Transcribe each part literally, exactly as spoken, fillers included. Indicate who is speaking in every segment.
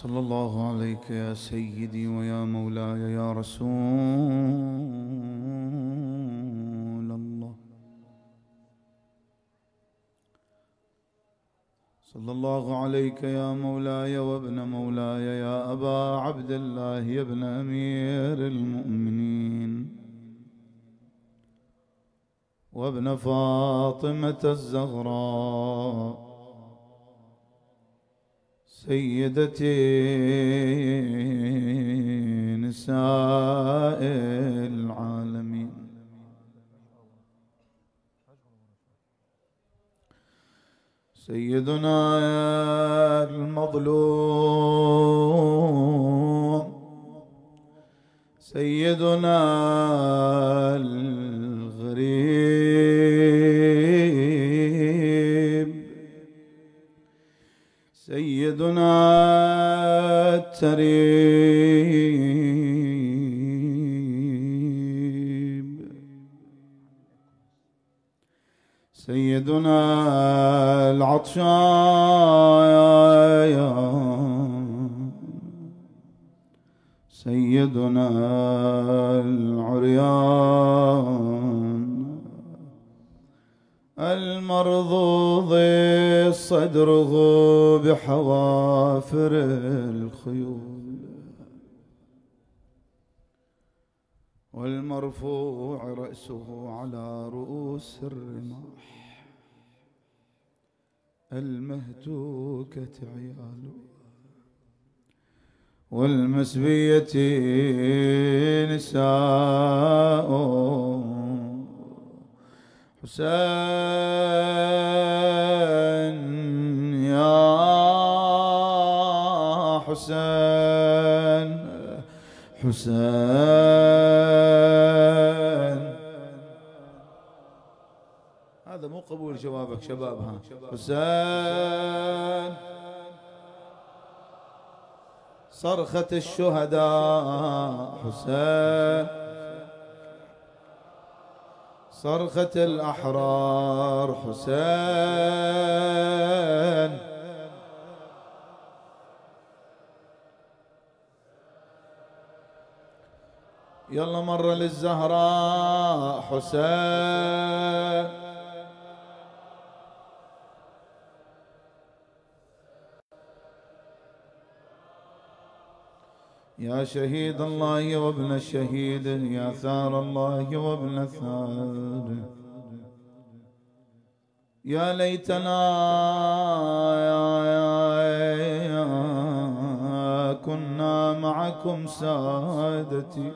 Speaker 1: صلى الله عليك يا سيدي ويا مولاي يا رسول الله. صلى الله عليك يا مولاي وابن مولاي يا أبا عبد الله يا ابن أمير المؤمنين وابن فاطمة الزهراء سيدتي نساء العالمين. سيدنا المظلوم سيدنا الغريب سيدنا التريب سيدنا العطشان سيدنا العريان المرضوض صدره بحوافر الخيول والمرفوع رأسه على رؤوس الرماح المهتوكة عياله والمسبية نساء حسين يا حسين حسين. هذا مو قبول جوابك شباب. ها حسين صرخة الشهداء حسين صرخة الأحرار حسين يلا مرة للزهراء حسين يا شهيد الله وابن الشهيد يا ثار الله وابن ثار يا ليتنا يا يا يا كنا معكم سادتي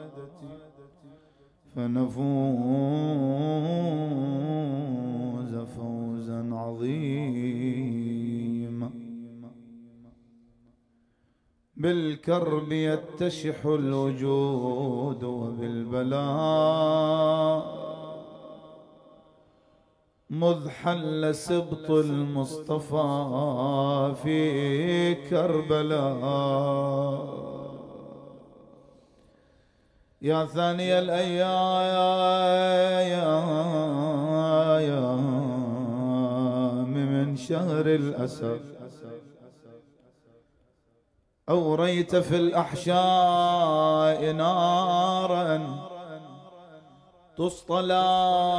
Speaker 1: فنفوز فوزا عظيما. بالكرب يتشح الوجود وبالبلاء مذ حل سبط المصطفى في كربلاء. يا ثاني الأيام من شهر الأسى أوريت في الأحشاء نارا تصطلى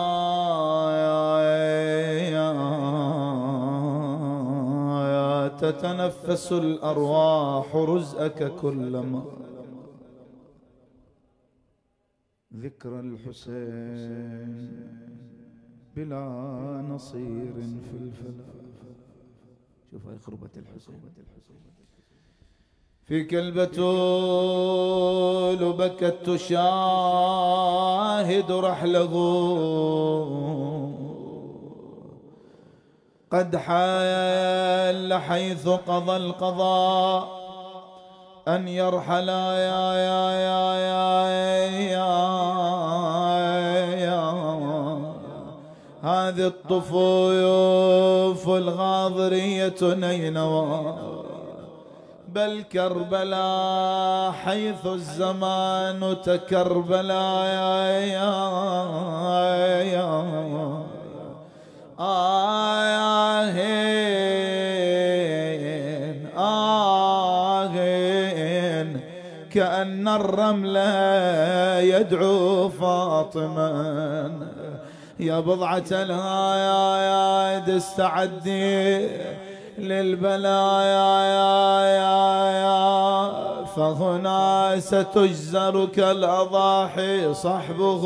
Speaker 1: تتنفس الأرواح رزءك كلما ذكر الحسين بلا نصير في الفلا. شوف هاي خربة الحسين. فيك البتول بكت تشاهد رحله قد حال حيث قضى القضاء أن يرحل يا يا يا يا يا يا هذه الطفوف الغاضرية نينوى بل كربلاء حيث الزمان تكربلا يا يا يا آهين آه كأن الرمل يدعو فاطما. يا بضعة الهايد استعدي للبلايا يا يا يا، فهنا ستجزرك الأضاحي صحبه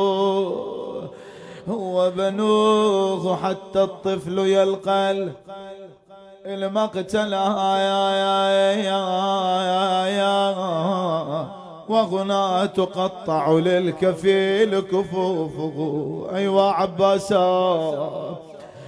Speaker 1: وبنوه، حتى الطفل يلقى المقتل يا يا يا يا يا، وهنا تقطع للكفيل كفوفه. أيوا عباسا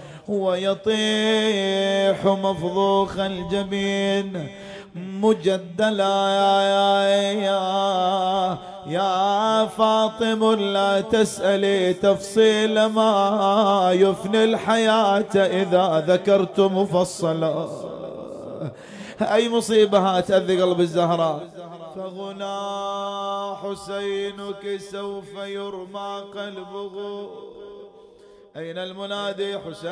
Speaker 1: ويطيح مفضوخ الجبين مجدلا يا يا يا يا فاطم، لا تسألي تفصيل ما يفني الحياة إذا ذكرت مفصلا. أي مصيبة تأذي قلب الزهراء. فغنا حسينك سوف يرمى قلبه. أين المنادي؟ حسين.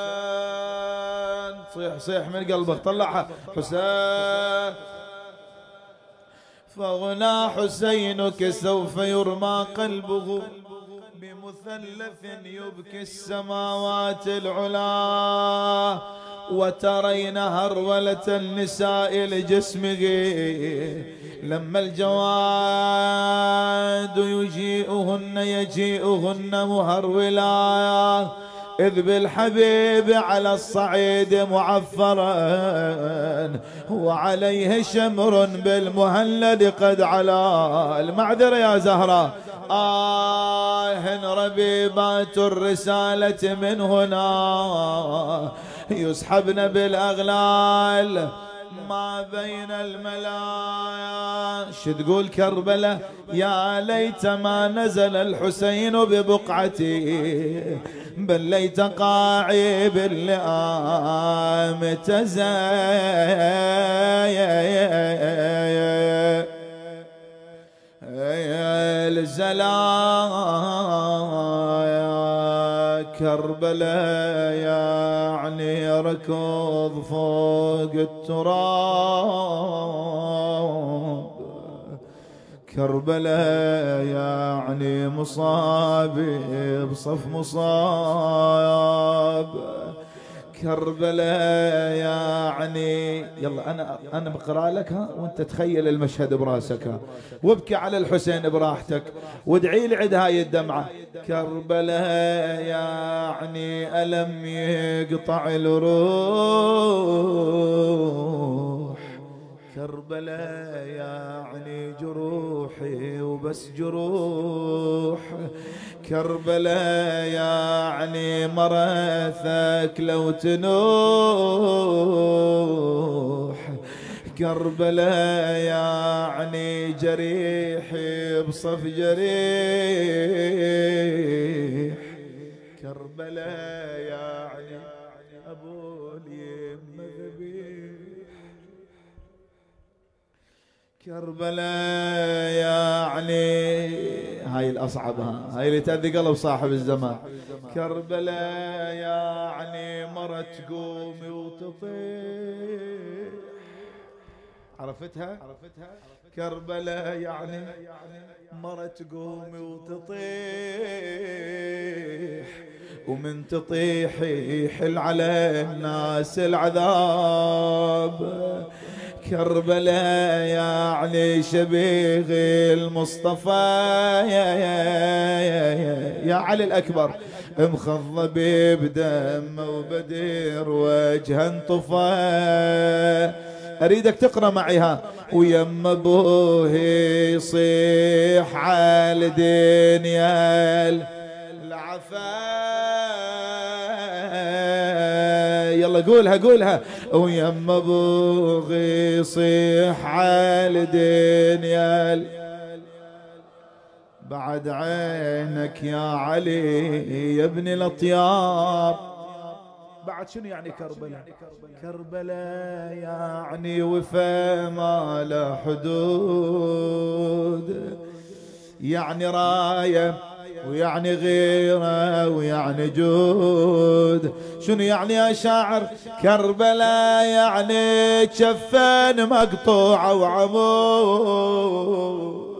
Speaker 1: صيح صيح من قلبك، طلعها حسين. فغنا حسينك سوف يرمى قلبه بمثلث يبكي السماوات العلا، وترين هرولة النساء لجسمه لما الجواد يجيئهن يجيئهن مهرولا، إذ بالحبيب على الصعيد معفرا وعليه شمر بالمهلد قد علا. المعذرة يا زهرة. آه ربيبات الرسالة من هنا يسحبن بالأغلال ما بين الملايا. شو تقول كربلة؟ يا ليت ما نزل الحسين ببقعتي، بل ليت قاعي باللئام تزايا الزلايا. كربلاء يعني ركض فوق التراب، كربلاء يعني مصاب بصف مصاب، كربلاء يعني يلا أنا أنا بقرأ لك ها وأنت تخيل المشهد براسك ها، وابكي على الحسين براحتك وادعي لي عند هاي الدمعة. كربلاء يعني ألم يقطع الروح، كربلاء يعني جروحي وبس جروح، كربلاء يعني مرثك لو تنوح، كربلاء يعني جريحي بصف جريح، كربلاء يعني أبو اليم ذبيح، كربلاء يعني هاي الأصعب، هاي اللي تأذي قلب صاحب الزمان. كربلاء يعني مرة تقومي وتطيح، عرفتها؟ كربلاء يعني مرة تقومي وتطيح، ومن تطيح يحل على الناس العذاب. كربلاء يعني شبيه المصطفى يا, يا, يا, يا, يا علي الأكبر، مخضب بدم وبدير وجه انطفى. أريدك تقرأ معها. ويم أبوه يصيح على الدنيا العفا، يلا قولها قولها. ويم أبوه يصيح على الدنيا بعد عينك يا علي يا ابن الأطياب. بعد شنو يعني كربلاء؟ كربلاء يعني وفا ما له حدود، يعني راية ويعني غيرة ويعني جود. شنو يعني يا شاعر؟ كربلاء يعني جفين مقطوعة وعمود.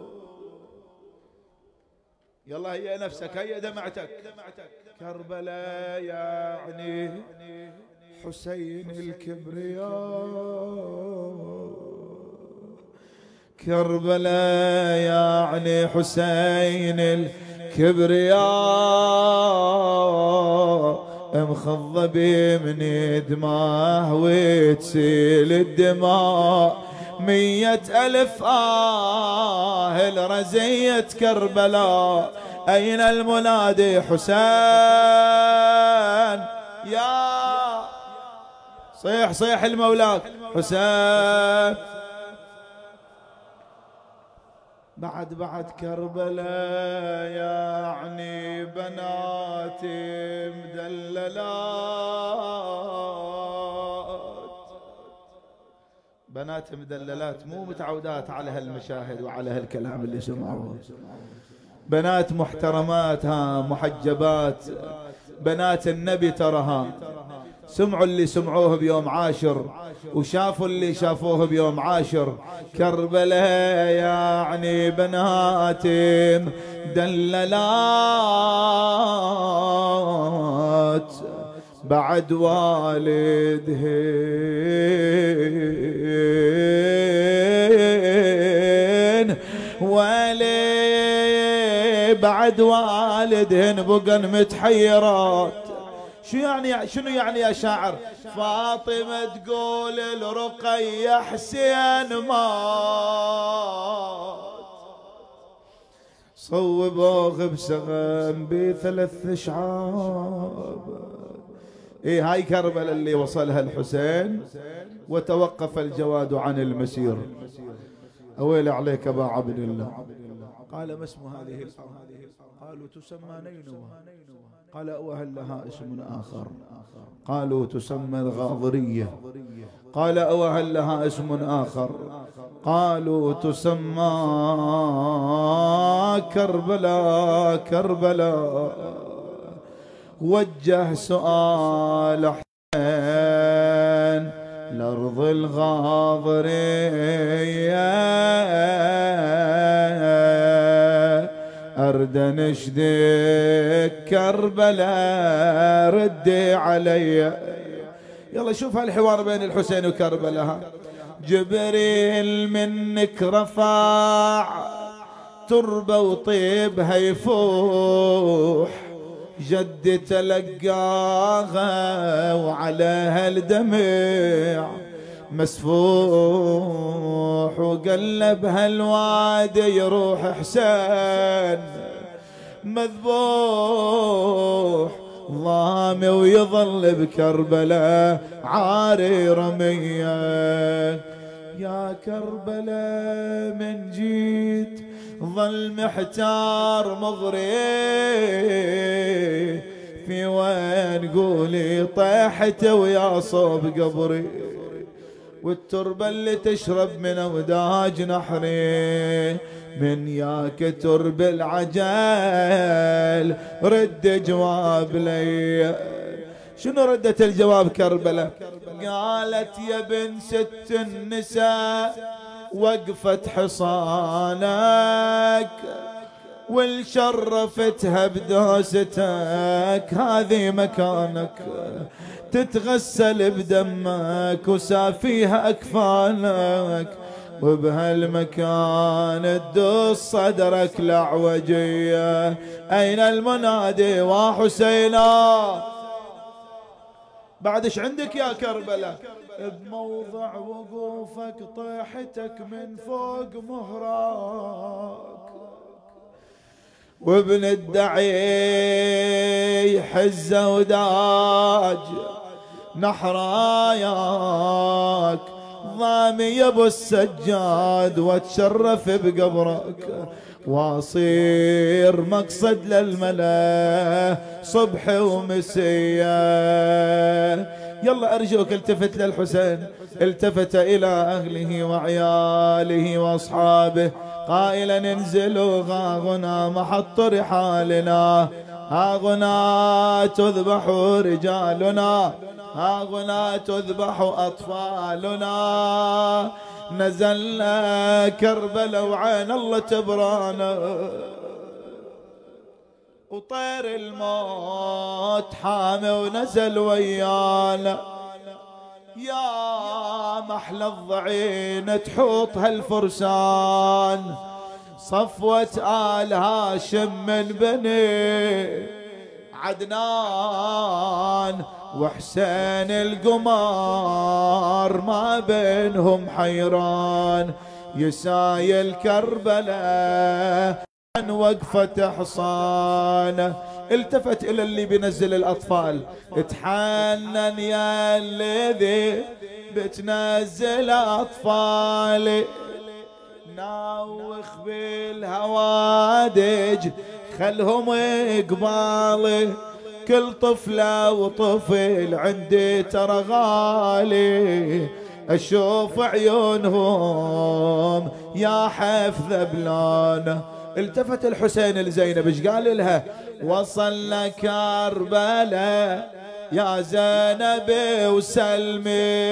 Speaker 1: يلا هيا نفسك، هيا دمعتك. كربلاء يعني حسين الكبرياء، كربلاء يعني حسين الكبرياء، مخضبي من دماه وتسيل الدماء. مية ألف آه لرزية كربلاء، أين المنادي حسين؟ يا صيح صيح المولاك حسين. بعد بعد كربلاء يعني بناتي مدللات، بنات مدللات مو متعودات على هالمشاهد وعلى هالكلام اللي سمعوه. بنات محترمات، ها محجبات، بنات النبي ترها. سمعوا اللي سمعوه بيوم عاشر وشافوا اللي شافوه بيوم عاشر. كربلاء يعني بناتي مدللات، بعد والدهن ولي بعد والدهن بقن متحيرات. شو يعني؟ شنو يعني يا شاعر؟ فاطمة تقول الرقية حسين مات، صوبوه بسغم بثلاث شعاب. ايه هاي كربلاء اللي وصلها الحسين وتوقف الجواد عن المسير. اويل عليك ابا عبد الله. قال ما اسم هذه الارض؟ قالوا تسمى نينوى. قال وهل لها اسم آخر؟ قالوا تسمى الغاضرية. قال وهل لها اسم آخر؟ قالوا تسمى كربلاء. كربلاء وجه سؤال حسين لأرض الغاضرية، أرد نشدك كربلاء ردي علي. يلا شوف هالحوار بين الحسين وكربلاء. جبريل منك رفع تربة وطيبها يفوح، جدي تلقاها وعليها الدمع مسفوح، وقلبها الوادي يروح حسين مذبوح، ضامي ويظل بكربلاء عاري رمية. يا كربلاء من جيت ظل محتار مغري، في وين قولي طيحت ويا صوب قبري، والتربة اللي تشرب من أوداج نحري، من ياك ترب العجل رد جواب لي. شنو ردت الجواب كربلاء؟ قالت يا بن ست النساء وقفت حصانك والشرفتها بدوستك، هذه مكانك تتغسل بدمك وسافيها أكفانك، وبهالمكان تدوس صدرك لعوجية. أين المنادي وحسينا؟ بعد ايش عندك يا كربلاء؟ بموضع وقوفك طيحتك من فوق مهراك، وابن الدعي حزة وداج نحراياك، ضامي يا ابو السجاد واتشرف بقبرك، واصير مقصد للملا صبح ومسيا. يلا أرجوك التفت للحسين، التفت إلى أهله وعياله وأصحابه، قائلا انزلوا ها هنا محط رحالنا، ها هنا تذبح رجالنا، ها هنا تذبح أطفالنا. نزلنا كربلاء وعين الله تبرانا، وطير الموت حامي ونزل ويانا. يا محلى الضعين تحوط هالفرسان، صفوة آل هاشم من بني عدنان، وحسين القمار ما بينهم حيران. يسايل كربلاء عن وقفة حصان، التفت إلى اللي بينزل الأطفال، اتحنن يا الذي بتنزل أطفالي، ناوخ بالهوادج خلهم قبالي، كل طفلة وطفل عندي ترى غالي، أشوف عيونهم يا حفظ بلانه. التفت الحسين لزينب ايش قال لها؟ وصلنا كربلاء يا زينب وسلمي،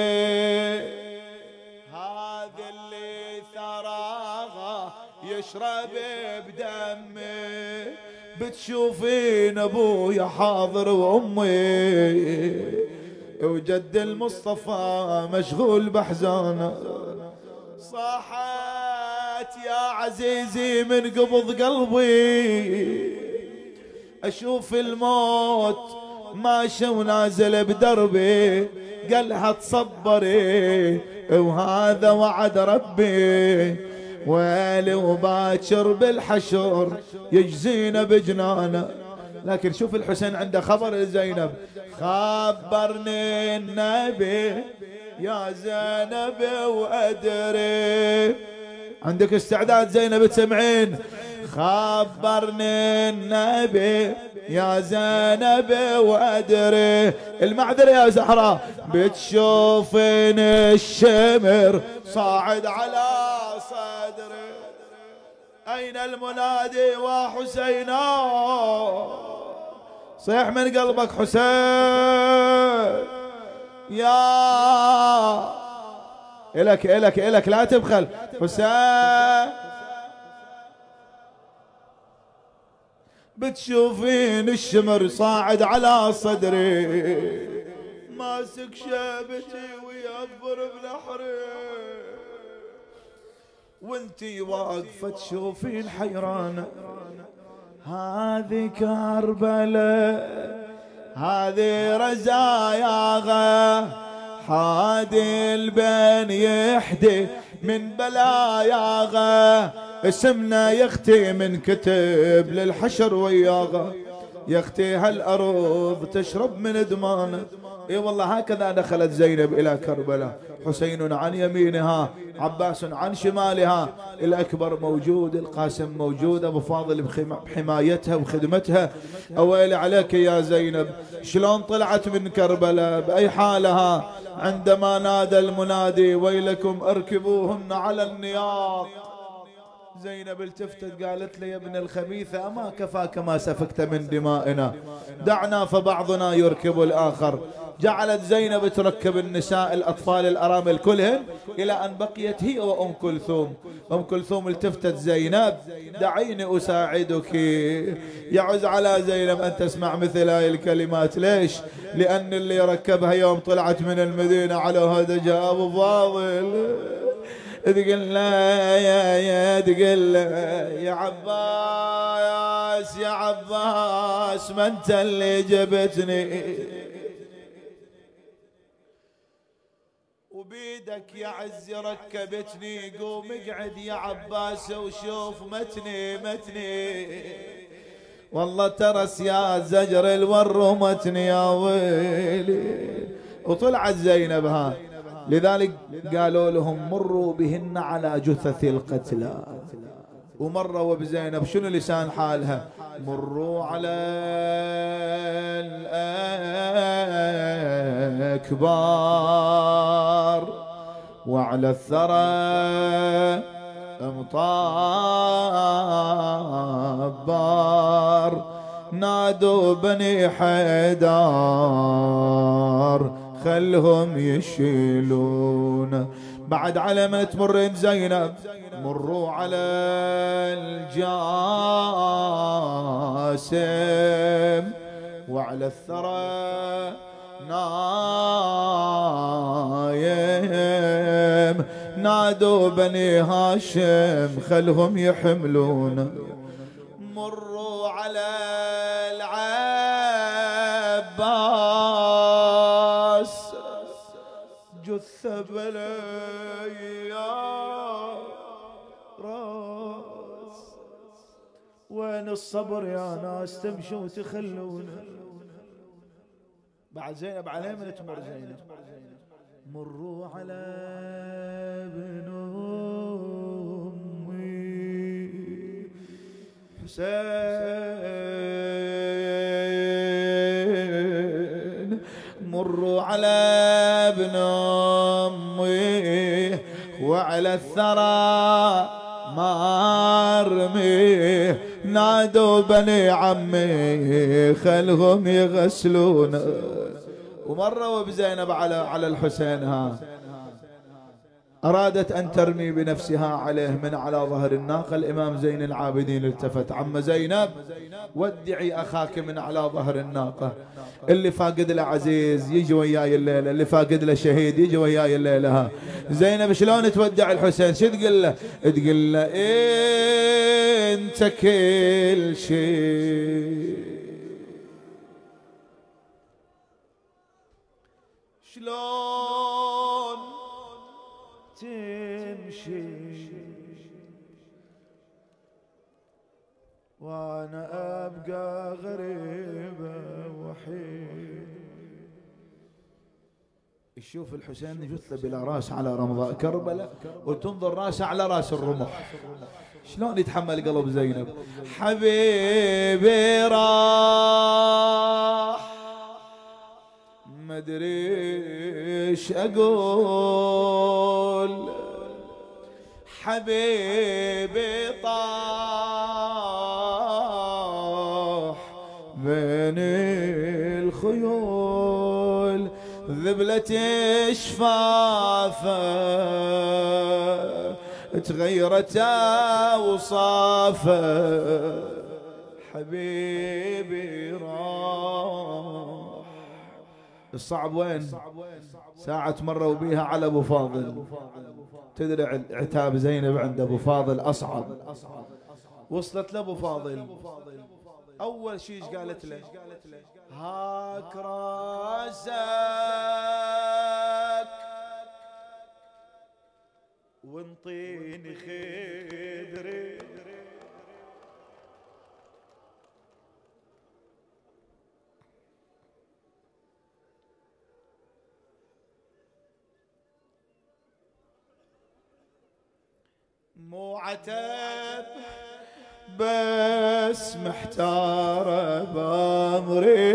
Speaker 1: هذا اللي ثراها يشرب بدمي، بتشوفين ابويا حاضر وامي، وجد المصطفى مشغول بحزانه. صاحت يا عزيزي من قبض قلبي، اشوف الموت ماشي ونازل بدربي، قالها تصبري وهذا وعد ربي، ويلي وباكر بالحشر يجزينا بجنانه. لكن شوف الحسين عنده خبر لزينب، خبرني النبي يا زينب وأدري. عندك استعداد زينب تسمعين؟ خبرني النبي يا زينب وأدري، المعذرة يا زهراء، بتشوفين الشمر صاعد على صدري، أين المنادي وحسينا؟ صيح من قلبك حسين. يا إلك إلك إلك لا تبخل حسين، بتشوفين الشمر صاعد على صدري، ماسك شابتي ويكبر بلحري، وانتي واقفة تشوفين حيرانة. هذه كربلاء هذه رزاياها، حادي البين يحدي من بلاياها، اسمنا يختي من كتب للحشر وياها، يختي هالأرض تشرب من دمانه. اي والله هكذا دخلت زينب إلى كربلاء، حسين عن يمينها، عباس عن شمالها، الأكبر موجود، القاسم موجود، أبو فاضل بحمايتها وخدمتها. أويلي عليك يا زينب، شلون طلعت من كربلاء بأي حالها عندما نادى المنادي ويلكم اركبوهن على النياط. زينب التفتت قالت لي يا ابن الخبيثة أما كفاك ما سفكت من دمائنا، دعنا فبعضنا يركب الآخر. جعلت زينب تركب النساء الأطفال الأرامل كلهن إلى أن بقيت هي وأم كلثوم. أم كلثوم التفتت زينب دعيني أساعدك. يعز على زينب أن تسمع مثل هاي الكلمات. ليش؟ لأن اللي ركبها يوم طلعت من المدينة على هدجها أبو فاضل، تقول له يا يا تقول له يا عباس يا عباس ما انت اللي جبتني، وبيدك يا عز ركبتني، قوم اقعد يا عباس وشوف متني متني، والله ترس يا زجر الور متني يا ويلي. وطلعت زينب ها، لذلك قالوا لهم مروا بهن على جثث القتلى، ومروا بزينب شنو لسان حالها؟ مروا على الأكبار وعلى الثرى مطبر نادوا بني حيدر خلهم يشيلون. بعد على ما تمرين زينب مروا على الجاسم وعلى الثرى نايم نادوا بني هاشم خلهم يحملون. مروا على العباس جثة بلي يا راس. وين الصبر يا ناس تمشوا وتخلونا. بعد زينب عليه من تمر زينب. مروا على ابن أمي حسين مروا على ابن أمي وعلى الثرى مرمي نادوا بني عمي خلهم يغسلون. ومروا بزينب على على الحسين ها أرادت أن ترمي بنفسها عليه من على ظهر الناقة. الإمام زين العابدين التفت: عم زينب ودعي أخاك من على ظهر الناقة، اللي فاقد له عزيز يجي وياي الليلة، اللي فاقد له شهيد يجي وياي الليلة. ها زينب شلون تودع الحسين؟ شو تقول له؟ تقول له انت كل شيء. شلون تمشي وانا ابقى غريبة وحيد. يشوف الحسين جثة بلا راس على رمضاء كربلاء وتنظر راسه على راس الرمح. شلون يتحمل قلب زينب؟ حبيبي راح ما ادري ايش اقول، حبيبي طاح بين الخيول، ذبلت شفافه تغيرت اوصافه، حبيبي راح. الصعب وين؟ ساعة مروا بيها على ابو فاضل. تدري عتاب زينب عند ابو فاضل اصعب. وصلت لابو فاضل اول شيء قالت له؟ هاك راسك وانطيني خدري. مو عتب بس محتارة بأمري.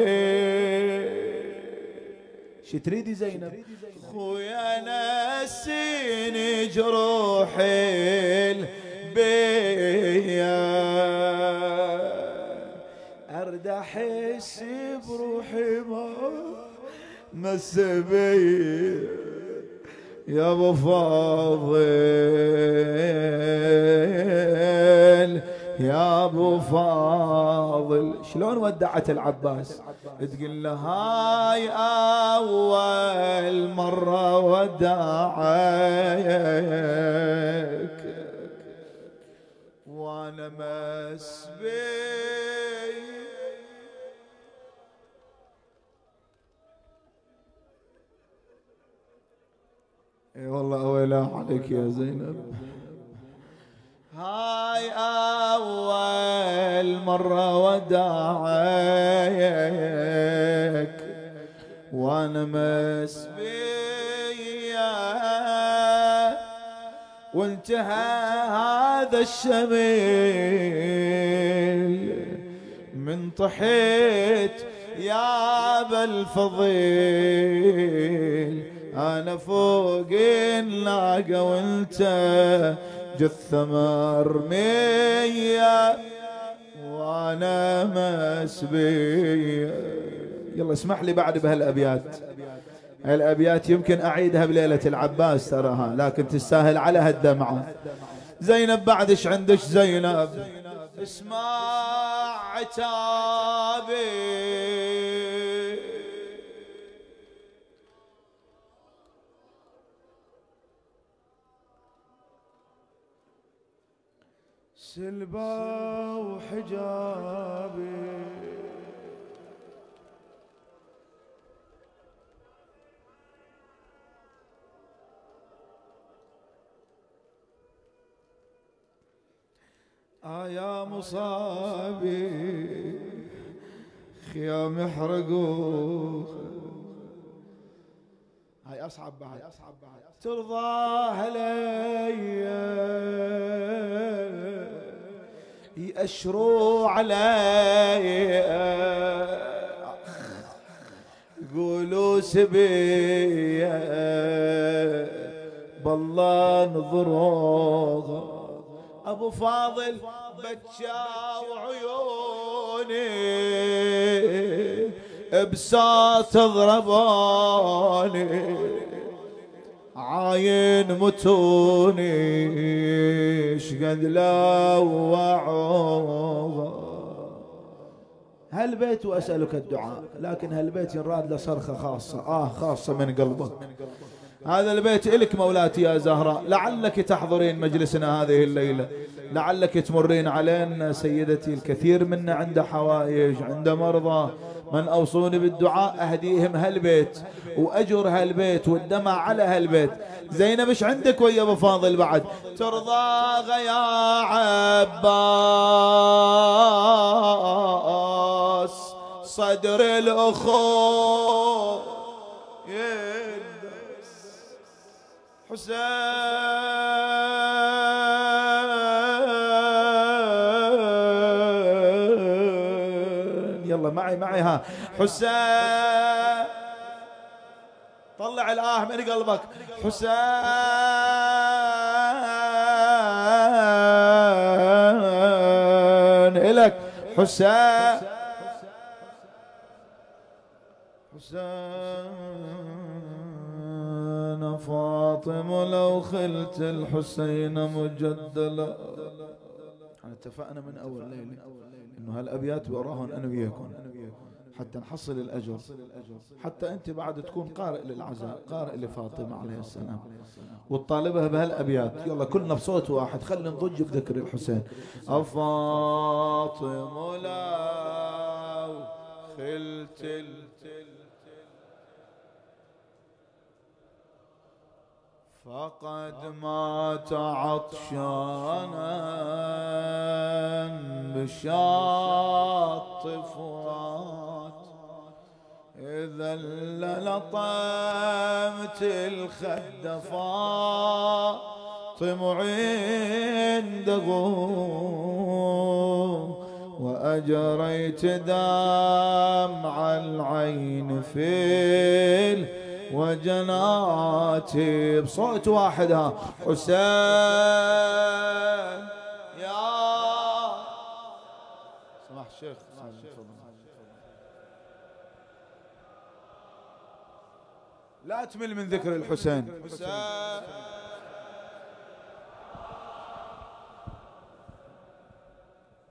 Speaker 1: شي تريدي زينب؟ خويا نسيني جروحي البيا، أرد أحس بروحي ما مسبي يا ابو فاضل يا ابو فاضل. شلون ودعت العباس؟ تقول له هاي اول مره ودعك وانا مسبي. اي والله ويلا عليك يا زينب. هاي اول مرة وداعك وانا مسبية، وانتهى هذا الشميل من طحيت يا بالفضيل. أنا فوق الناقة وانت جثة مرمية وانا مسبية. يلا اسمح لي بعد بهالابيات. الابيات يمكن اعيدها بليلة العباس تراها، لكن تستاهل على هالدمعة. زينب بعد ايش عندش زينب؟ اسمع عتابي سلبا وحجابي آه يا مصابي خيام يحرقوا. هاي أصعب بعد. ترضى علي يأشروا علي يقولوا سبية بالله نظروها. أبو فاضل بكى وعيوني بساط ضرباني عاين متوني شقد لوعوها. هالبيت وأسألك الدعاء، لكن هالبيت ينراد لصرخة خاصة آه خاصة من قلبك. هذا البيت إلك مولاتي يا زهراء، لعلك تحضرين مجلسنا هذه الليلة، لعلك تمرين علينا سيدتي. الكثير منا عنده حوائج، عنده مرضى، من أوصوني بالدعاء أهديهم هالبيت وأجر هالبيت والدمع على هالبيت. زينب ايش عندك ويا أبو فاضل بعد؟ ترضى يا عباس صدر الأخو حسين يلا معي معي ها حسين طلع الآه من قلبك. حسين إلك حسين حسين فاطمة لو خلت الحسين مجدلا. احنا اتفقنا من اول ليله انه هالابيات وراهن انا وياكم حتى نحصل الاجر، حتى انت بعد تكون قارئ للعزاء، قارئ لفاطمه عليه السلام وتطالبها بهالابيات. يلا كلنا بصوت واحد، خلينا نضج بذكر الحسين. فاطمه لو خلت فقد مات عطشانا بشاط فرات، إذا لطمت الخد فاطم عنده وأجريت دمع العين في وجناتي. بصوت واحد ها حسين يا سمح الشيخ. لا تمل من ذكر الحسين. حسين